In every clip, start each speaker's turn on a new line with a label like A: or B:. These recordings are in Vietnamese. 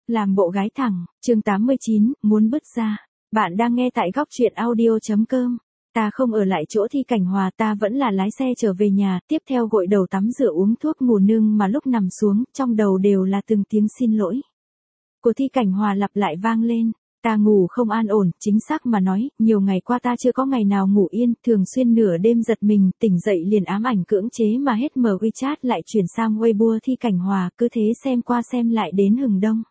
A: Làm bộ gái thẳng, chương 89, muốn bứt ra. Bạn đang nghe tại góc truyện audio.com. Ta không ở lại chỗ Thi Cảnh Hòa, ta vẫn là lái xe trở về nhà, tiếp theo gội đầu tắm rửa uống thuốc ngủ nương mà lúc nằm xuống, trong đầu đều là từng tiếng xin lỗi của Thi Cảnh Hòa lặp lại vang lên. Ta ngủ không an ổn, chính xác mà nói, nhiều ngày qua ta chưa có ngày nào ngủ yên, thường xuyên nửa đêm giật mình, tỉnh dậy liền ám ảnh cưỡng chế mà hết mở WeChat lại chuyển sang Weibo Thi Cảnh Hòa, cứ thế xem qua xem lại đến hừng đông.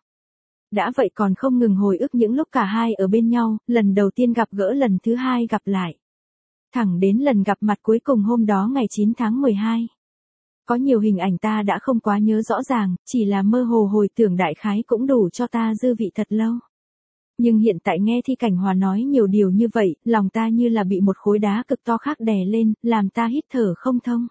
A: Đã vậy còn không ngừng hồi ức những lúc cả hai ở bên nhau, lần đầu tiên gặp gỡ, lần thứ hai gặp lại. Thẳng đến lần gặp mặt cuối cùng hôm đó ngày 9 tháng 12. Có nhiều hình ảnh ta đã không quá nhớ rõ ràng, chỉ là mơ hồ hồi tưởng đại khái cũng đủ cho ta dư vị thật lâu. Nhưng hiện tại nghe Thi Cảnh Hòa nói nhiều điều như vậy, lòng ta như là bị một khối đá cực to khác đè lên, làm ta hít thở không thông.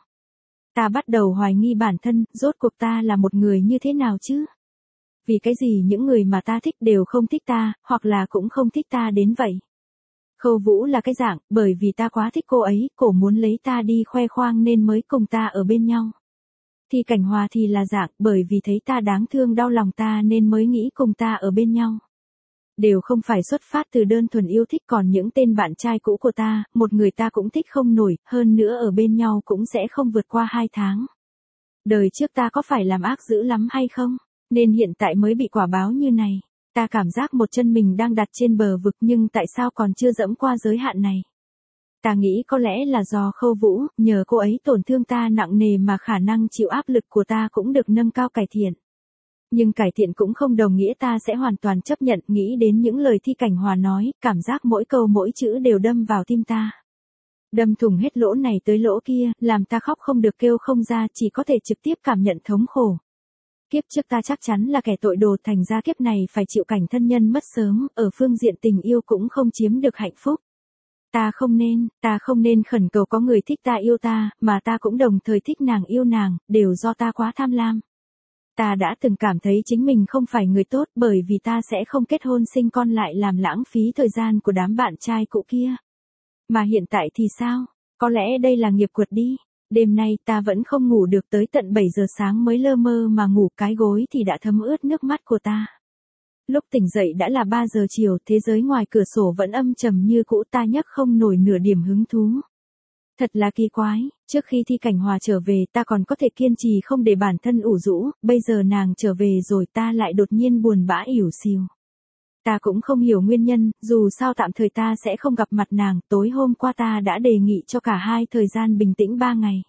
A: Ta bắt đầu hoài nghi bản thân, rốt cuộc ta là một người như thế nào chứ? Vì cái gì những người mà ta thích đều không thích ta, hoặc là cũng không thích ta đến vậy? Khâu Vũ là cái dạng, bởi vì ta quá thích cô ấy, cổ muốn lấy ta đi khoe khoang nên mới cùng ta ở bên nhau. Thi Cảnh Hòa thì là dạng, bởi vì thấy ta đáng thương đau lòng ta nên mới nghĩ cùng ta ở bên nhau. Đều không phải xuất phát từ đơn thuần yêu thích, còn những tên bạn trai cũ của ta, một người ta cũng thích không nổi, hơn nữa ở bên nhau cũng sẽ không vượt qua 2 tháng. Đời trước ta có phải làm ác dữ lắm hay không? Nên hiện tại mới bị quả báo như này. Ta cảm giác một chân mình đang đặt trên bờ vực nhưng tại sao còn chưa dẫm qua giới hạn này? Ta nghĩ có lẽ là do Khâu Vũ, nhờ cô ấy tổn thương ta nặng nề mà khả năng chịu áp lực của ta cũng được nâng cao cải thiện. Nhưng cải thiện cũng không đồng nghĩa ta sẽ hoàn toàn chấp nhận, nghĩ đến những lời Thi Cảnh Hòa nói, cảm giác mỗi câu mỗi chữ đều đâm vào tim ta. Đâm thủng hết lỗ này tới lỗ kia, làm ta khóc không được kêu không ra, chỉ có thể trực tiếp cảm nhận thống khổ. Kiếp trước ta chắc chắn là kẻ tội đồ, thành ra kiếp này phải chịu cảnh thân nhân mất sớm, ở phương diện tình yêu cũng không chiếm được hạnh phúc. Ta không nên khẩn cầu có người thích ta yêu ta, mà ta cũng đồng thời thích nàng yêu nàng, đều do ta quá tham lam. Ta đã từng cảm thấy chính mình không phải người tốt, bởi vì ta sẽ không kết hôn sinh con lại làm lãng phí thời gian của đám bạn trai cũ kia. Mà hiện tại thì sao? Có lẽ đây là nghiệp quật đi. Đêm nay ta vẫn không ngủ được, tới tận 7 giờ sáng mới lơ mơ mà ngủ, cái gối thì đã thấm ướt nước mắt của ta. Lúc tỉnh dậy đã là 3 giờ chiều, thế giới ngoài cửa sổ vẫn âm trầm như cũ, ta nhấc không nổi nửa điểm hứng thú. Thật là kỳ quái, trước khi Thi Cảnh Hòa trở về ta còn có thể kiên trì không để bản thân ủ rũ, bây giờ nàng trở về rồi ta lại đột nhiên buồn bã ỉu xìu. Ta cũng không hiểu nguyên nhân, dù sao tạm thời ta sẽ không gặp mặt nàng, tối hôm qua ta đã đề nghị cho cả hai thời gian bình tĩnh 3 ngày.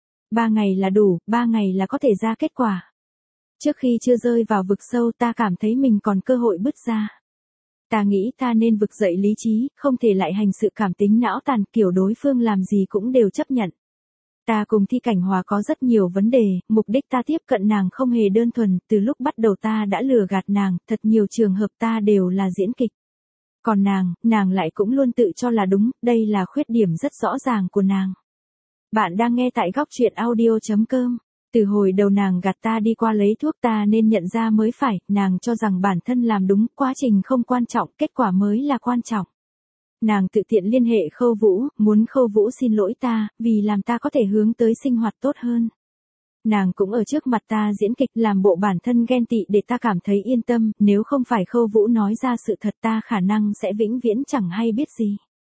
A: 3 ngày là đủ, 3 ngày là có thể ra kết quả. Trước khi chưa rơi vào vực sâu ta cảm thấy mình còn cơ hội bứt ra. Ta nghĩ ta nên vực dậy lý trí, không thể lại hành sự cảm tính não tàn, kiểu đối phương làm gì cũng đều chấp nhận. Ta cùng Thi Cảnh Hòa có rất nhiều vấn đề, mục đích ta tiếp cận nàng không hề đơn thuần, từ lúc bắt đầu ta đã lừa gạt nàng, thật nhiều trường hợp ta đều là diễn kịch. Còn nàng lại cũng luôn tự cho là đúng, đây là khuyết điểm rất rõ ràng của nàng. Bạn đang nghe tại góc truyện audio.com. Từ hồi đầu nàng gạt ta đi qua lấy thuốc ta nên nhận ra mới phải, nàng cho rằng bản thân làm đúng, quá trình không quan trọng, kết quả mới là quan trọng. Nàng tự tiện liên hệ Khâu Vũ, muốn Khâu Vũ xin lỗi ta, vì làm ta có thể hướng tới sinh hoạt tốt hơn. Nàng cũng ở trước mặt ta diễn kịch, làm bộ bản thân ghen tị để ta cảm thấy yên tâm, nếu không phải Khâu Vũ nói ra sự thật ta khả năng sẽ vĩnh viễn chẳng hay biết gì.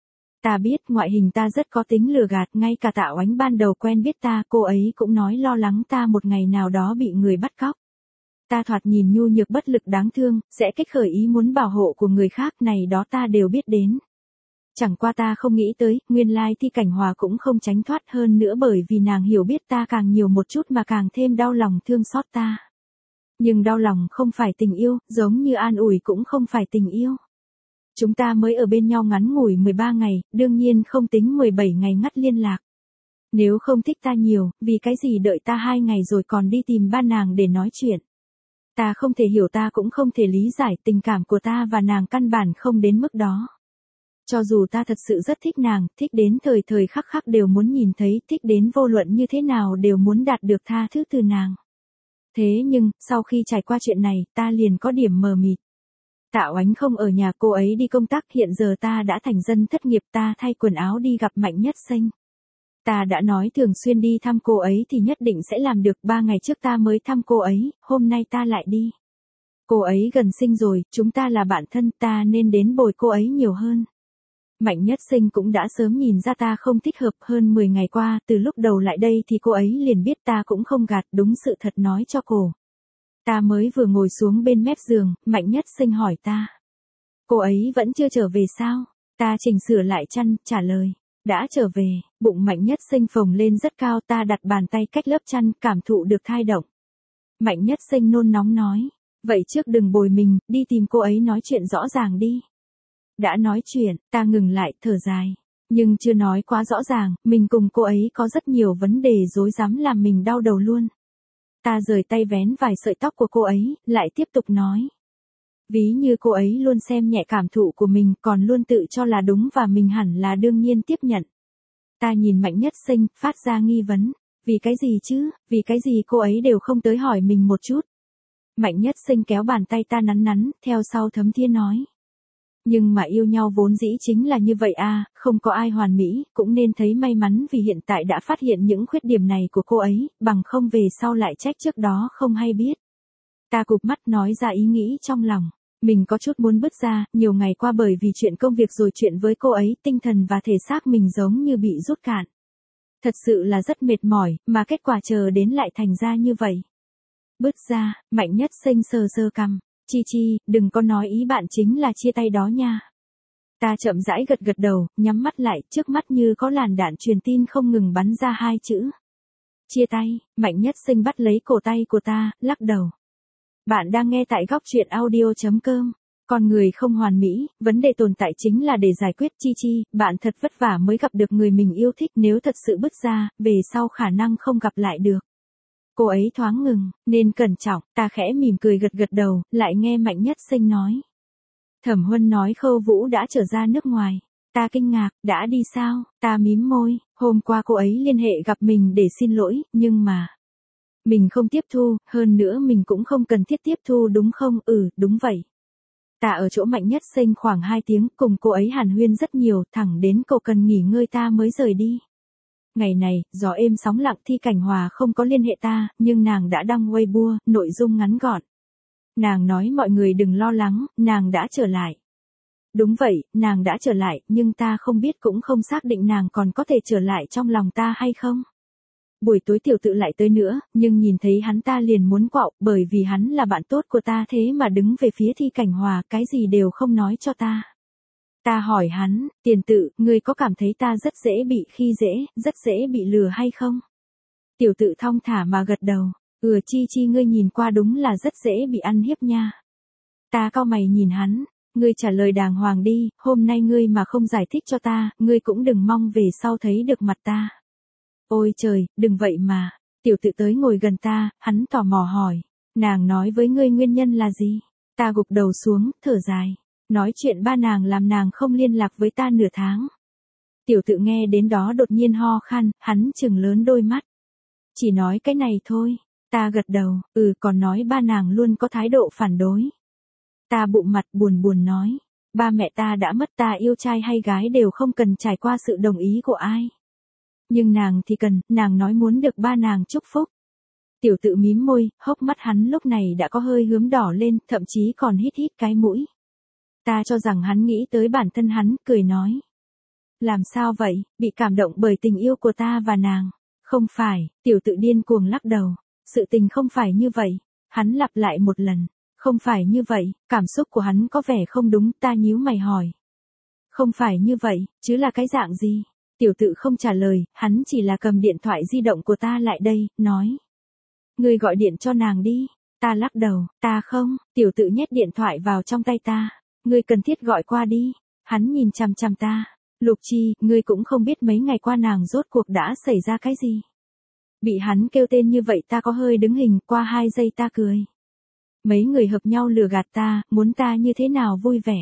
A: Ta biết ngoại hình ta rất có tính lừa gạt, ngay cả Tạ Oánh ban đầu quen biết ta, cô ấy cũng nói lo lắng ta một ngày nào đó bị người bắt cóc. Ta thoạt nhìn nhu nhược bất lực đáng thương, sẽ kích khởi ý muốn bảo hộ của người khác, này đó ta đều biết đến. Chẳng qua ta không nghĩ tới, nguyên lai Thi Cảnh Hòa cũng không tránh thoát, hơn nữa bởi vì nàng hiểu biết ta càng nhiều một chút mà càng thêm đau lòng thương xót ta. Nhưng đau lòng không phải tình yêu, giống như an ủi cũng không phải tình yêu. Chúng ta mới ở bên nhau ngắn ngủi 13 ngày, đương nhiên không tính 17 ngày ngắt liên lạc. Nếu không thích ta nhiều, vì cái gì đợi ta 2 ngày rồi còn đi tìm ba nàng để nói chuyện. Ta không thể hiểu, ta cũng không thể lý giải, tình cảm của ta và nàng căn bản không đến mức đó. Cho dù ta thật sự rất thích nàng, thích đến thời thời khắc khắc đều muốn nhìn thấy, thích đến vô luận như thế nào đều muốn đạt được tha thứ từ nàng. Thế nhưng, sau khi trải qua chuyện này, ta liền có điểm mờ mịt. Tạ Oánh không ở nhà, cô ấy đi công tác, hiện giờ ta đã thành dân thất nghiệp, ta thay quần áo đi gặp Mạnh Nhất Xanh. Ta đã nói thường xuyên đi thăm cô ấy thì nhất định sẽ làm được, 3 ngày trước ta mới thăm cô ấy, hôm nay ta lại đi. Cô ấy gần sinh rồi, chúng ta là bạn thân, ta nên đến bồi cô ấy nhiều hơn. Mạnh Nhất Sinh cũng đã sớm nhìn ra ta không thích hợp. Hơn 10 ngày qua, từ lúc đầu lại đây thì cô ấy liền biết, ta cũng không gạt, đúng sự thật nói cho cô. Ta mới vừa ngồi xuống bên mép giường, Mạnh Nhất Sinh hỏi ta. Cô ấy vẫn chưa trở về sao? Ta chỉnh sửa lại chăn, trả lời. Đã trở về. Bụng Mạnh Nhất Sinh phồng lên rất cao, ta đặt bàn tay cách lớp chăn, cảm thụ được thai động. Mạnh Nhất Sinh nôn nóng nói. Vậy trước đừng bồi mình, đi tìm cô ấy nói chuyện rõ ràng đi. Đã nói chuyện, ta ngừng lại, thở dài. Nhưng chưa nói quá rõ ràng, mình cùng cô ấy có rất nhiều vấn đề rối rắm làm mình đau đầu luôn. Ta rời tay vén vài sợi tóc của cô ấy, lại tiếp tục nói. Ví như cô ấy luôn xem nhẹ cảm thụ của mình, còn luôn tự cho là đúng và mình hẳn là đương nhiên tiếp nhận. Ta nhìn Mạnh Nhất Sinh, phát ra nghi vấn. Vì cái gì chứ, vì cái gì cô ấy đều không tới hỏi mình một chút. Mạnh Nhất Sinh kéo bàn tay ta nắn nắn, theo sau thấm thía nói. Nhưng mà yêu nhau vốn dĩ chính là như vậy à, không có ai hoàn mỹ, cũng nên thấy may mắn vì hiện tại đã phát hiện những khuyết điểm này của cô ấy, bằng không về sau lại trách trước đó không hay biết. Ta cụp mắt nói ra ý nghĩ trong lòng. Mình có chút muốn bứt ra, nhiều ngày qua bởi vì chuyện công việc rồi chuyện với cô ấy, tinh thần và thể xác mình giống như bị rút cạn. Thật sự là rất mệt mỏi, mà kết quả chờ đến lại thành ra như vậy. Bứt ra, Mạnh Nhất Sinh sờ sờ cằm. Chi, đừng có nói ý bạn chính là chia tay đó nha. Ta chậm rãi gật gật đầu, nhắm mắt lại, trước mắt như có làn đạn truyền tin không ngừng bắn ra hai chữ. Chia tay. Mạnh Nhất Sinh bắt lấy cổ tay của ta, lắc đầu. Bạn đang nghe tại góc truyện audio.com. Con người không hoàn mỹ, vấn đề tồn tại chính là để giải quyết. Chi, bạn thật vất vả mới gặp được người mình yêu thích, nếu thật sự bứt ra, về sau khả năng không gặp lại được. Cô ấy thoáng ngừng, nên cẩn trọng, ta khẽ mỉm cười gật gật đầu, lại nghe Mạnh Nhất Sinh nói. Thẩm Huân nói Khâu Vũ đã trở ra nước ngoài. Ta kinh ngạc, đã đi sao? Ta mím môi, hôm qua cô ấy liên hệ gặp mình để xin lỗi, nhưng mà mình không tiếp thu, hơn nữa mình cũng không cần thiết tiếp thu đúng không? Đúng vậy. Ta ở chỗ Mạnh Nhất Sinh khoảng 2 tiếng, cùng cô ấy hàn huyên rất nhiều, thẳng đến cô cần nghỉ ngơi ta mới rời đi. Ngày này, gió êm sóng lặng, Thi Cảnh Hòa không có liên hệ ta, nhưng nàng đã đăng Weibo, nội dung ngắn gọn. Nàng nói mọi người đừng lo lắng, nàng đã trở lại. Đúng vậy, nàng đã trở lại, nhưng ta không biết cũng không xác định nàng còn có thể trở lại trong lòng ta hay không. Buổi tối Tiểu Tự lại tới nữa, nhưng nhìn thấy hắn ta liền muốn quạo, bởi vì hắn là bạn tốt của ta, thế mà đứng về phía Thi Cảnh Hòa, cái gì đều không nói cho ta. Ta hỏi hắn, Tiền Tự, ngươi có cảm thấy ta rất dễ bị khi dễ, rất dễ bị lừa hay không? Tiểu Tự thong thả mà gật đầu, Chi ngươi nhìn qua đúng là rất dễ bị ăn hiếp nha. Ta cau mày nhìn hắn, ngươi trả lời đàng hoàng đi, hôm nay ngươi mà không giải thích cho ta, ngươi cũng đừng mong về sau thấy được mặt ta. Ôi trời, đừng vậy mà. Tiểu Tự tới ngồi gần ta, hắn tò mò hỏi, nàng nói với ngươi nguyên nhân là gì? Ta gục đầu xuống, thở dài. Nói chuyện ba nàng làm nàng không liên lạc với ta nửa tháng. Tiểu Tự nghe đến đó đột nhiên ho khan, hắn trừng lớn đôi mắt. Chỉ nói cái này thôi. Ta gật đầu, còn nói ba nàng luôn có thái độ phản đối. Ta bụng mặt buồn nói. Ba mẹ ta đã mất, ta yêu trai hay gái đều không cần trải qua sự đồng ý của ai. Nhưng nàng thì cần, nàng nói muốn được ba nàng chúc phúc. Tiểu Tự mím môi, hốc mắt hắn lúc này đã có hơi hướm đỏ lên, thậm chí còn hít cái mũi. Ta cho rằng hắn nghĩ tới bản thân hắn, cười nói. Làm sao vậy, bị cảm động bởi tình yêu của ta và nàng? Không phải, Tiểu Tự điên cuồng lắc đầu. Sự tình không phải như vậy. Hắn lặp lại một lần. Không phải như vậy, cảm xúc của hắn có vẻ không đúng, ta nhíu mày hỏi. Không phải như vậy, chứ là cái dạng gì? Tiểu Tự không trả lời, hắn chỉ là cầm điện thoại di động của ta lại đây, nói. Ngươi gọi điện cho nàng đi. Ta lắc đầu, ta không. Tiểu Tự nhét điện thoại vào trong tay ta. Ngươi cần thiết gọi qua đi. Hắn nhìn chằm chằm ta. Lục Chi, ngươi cũng không biết mấy ngày qua nàng rốt cuộc đã xảy ra cái gì. Bị hắn kêu tên như vậy ta có hơi đứng hình, qua 2 giây ta cười. Mấy người hợp nhau lừa gạt ta, muốn ta như thế nào vui vẻ.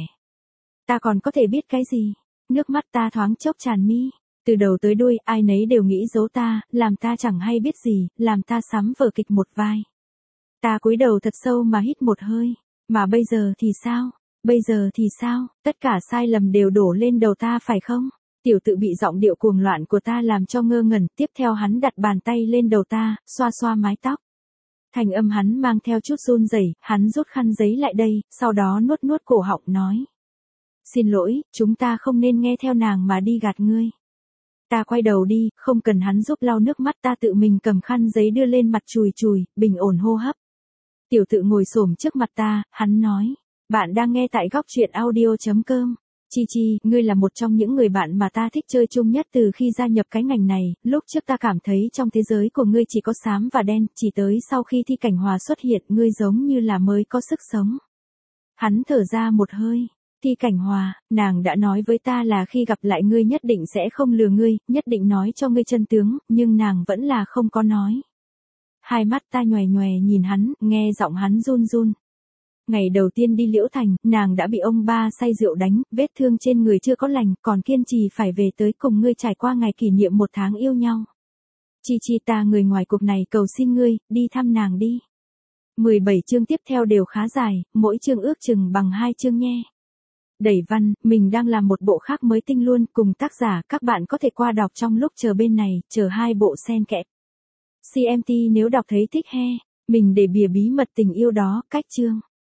A: Ta còn có thể biết cái gì. Nước mắt ta thoáng chốc tràn mi. Từ đầu tới đuôi, ai nấy đều nghĩ giấu ta, làm ta chẳng hay biết gì, làm ta sắm vở kịch một vai. Ta cúi đầu thật sâu mà hít một hơi. Mà bây giờ thì sao? Bây giờ thì sao? Tất cả sai lầm đều đổ lên đầu ta phải không? Tiểu Tự bị giọng điệu cuồng loạn của ta làm cho ngơ ngẩn, tiếp theo hắn đặt bàn tay lên đầu ta, xoa xoa mái tóc. Thanh âm hắn mang theo chút run rẩy, hắn rút khăn giấy lại đây, sau đó nuốt nuốt cổ họng nói. Xin lỗi, chúng ta không nên nghe theo nàng mà đi gạt ngươi. Ta quay đầu đi, không cần hắn giúp lau nước mắt, ta tự mình cầm khăn giấy đưa lên mặt chùi chùi, bình ổn hô hấp. Tiểu tự ngồi xổm trước mặt ta, hắn nói. Bạn đang nghe tại góc truyện audio.com. Chi Chi, ngươi là một trong những người bạn mà ta thích chơi chung nhất từ khi gia nhập cái ngành này, lúc trước ta cảm thấy trong thế giới của ngươi chỉ có xám và đen, chỉ tới sau khi Thi Cảnh Hòa xuất hiện ngươi giống như là mới có sức sống. Hắn thở ra một hơi. Thi Cảnh Hòa, nàng đã nói với ta là khi gặp lại ngươi nhất định sẽ không lừa ngươi, nhất định nói cho ngươi chân tướng, nhưng nàng vẫn là không có nói. Hai mắt ta nhòe nhòe nhìn hắn, nghe giọng hắn run run. Ngày đầu tiên đi Liễu Thành, nàng đã bị ông ba say rượu đánh, vết thương trên người chưa có lành, còn kiên trì phải về tới cùng ngươi trải qua ngày kỷ niệm 1 tháng yêu nhau. Chi Chi, ta người ngoài cuộc này cầu xin ngươi, đi thăm nàng đi. 17 chương tiếp theo đều khá dài, mỗi chương ước chừng bằng 2 chương nhé. Đẩy văn, mình đang làm một bộ khác mới tinh luôn, cùng tác giả, các bạn có thể qua đọc trong lúc chờ bên này, chờ 2 bộ xen kẽ. CMT nếu đọc thấy thích he, mình để bìa bí mật tình yêu đó, cách chương.